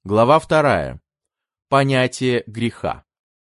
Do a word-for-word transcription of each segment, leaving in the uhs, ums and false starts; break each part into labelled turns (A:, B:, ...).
A: Глава вторая. Понятие греха.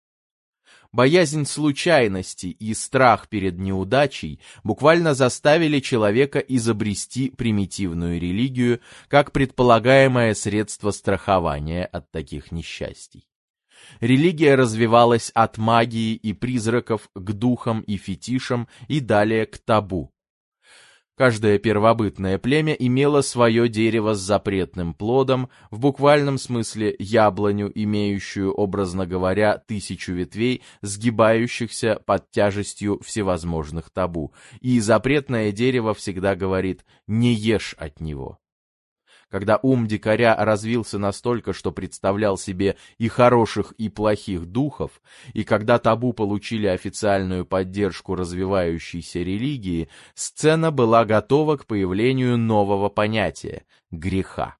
A: Боязнь случайности и страх перед неудачей буквально заставили человека изобрести примитивную религию как предполагаемое средство страхования от таких несчастий. Религия развивалась от магии и призраков к духам и фетишам и далее к табу. Каждое первобытное племя имело свое дерево с запретным плодом, в буквальном смысле яблоню, имеющую, образно говоря, тысячу ветвей, сгибающихся под тяжестью всевозможных табу, и запретное дерево всегда говорит «не ешь от него». Когда ум дикаря развился настолько, что представлял себе и хороших, и плохих духов, и когда табу получили официальную поддержку развивающейся религии, сцена была готова к появлению нового понятия – греха.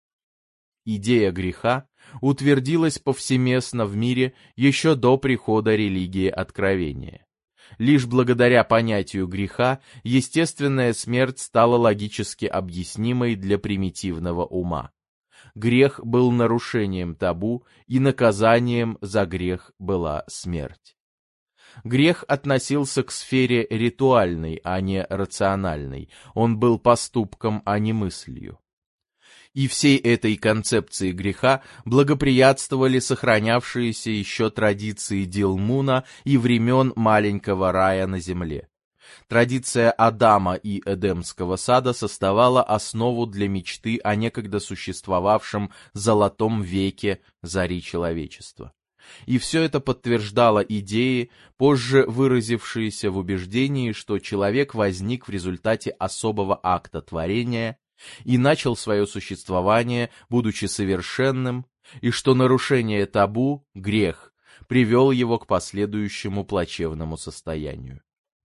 A: Идея греха утвердилась повсеместно в мире еще до прихода религии откровения. Лишь благодаря понятию греха естественная смерть стала логически объяснимой для примитивного ума. Грех был нарушением табу, и наказанием за грех была смерть. Грех относился к сфере ритуальной, а не рациональной. Он был поступком, а не мыслью. И всей этой концепции греха благоприятствовали сохранявшиеся еще традиции Дилмуна и времен маленького рая на земле. Традиция Адама и Эдемского сада создавала основу для мечты о некогда существовавшем золотом веке зари человечества. И все это подтверждало идеи, позже выразившиеся в убеждении, что человек возник в результате особого акта творения и начал свое существование, будучи совершенным, и что нарушение табу, грех, привел его к последующему плачевному состоянию.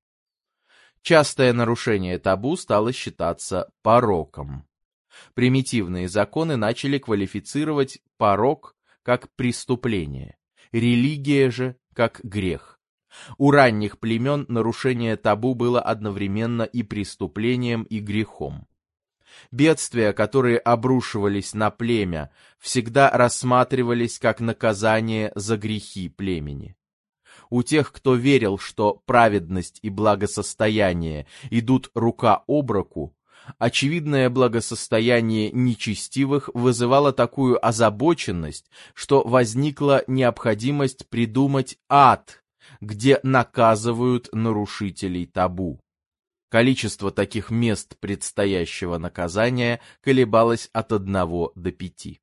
A: Частое нарушение табу стало считаться пороком. Примитивные законы начали квалифицировать порок как преступление, религия же как грех. У ранних племен нарушение табу было одновременно и преступлением, и грехом. Бедствия, которые обрушивались на племя, всегда рассматривались как наказание за грехи племени. У тех, кто верил, что праведность и благосостояние идут рука об руку, очевидное благосостояние нечестивых вызывало такую озабоченность, что возникла необходимость придумать ад, где наказывают нарушителей табу. Количество таких мест предстоящего наказания колебалось от одного до пяти.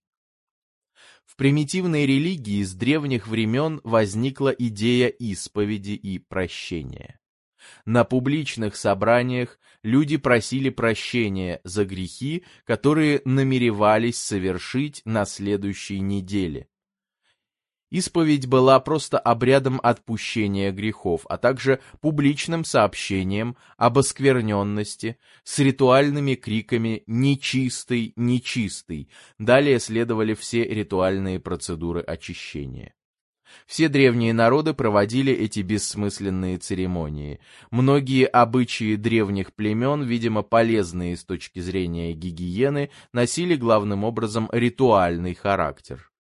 A: В примитивной религии с древних времен возникла идея исповеди и прощения. На публичных собраниях люди просили прощения за грехи, которые намеревались совершить на следующей неделе. Исповедь была просто обрядом отпущения грехов, а также публичным сообщением об оскверненности с ритуальными криками «нечистый, нечистый». Далее следовали все ритуальные процедуры очищения. Все древние народы проводили эти бессмысленные церемонии. Многие обычаи древних племен, видимо полезные с точки зрения гигиены, носили главным образом ритуальный характер.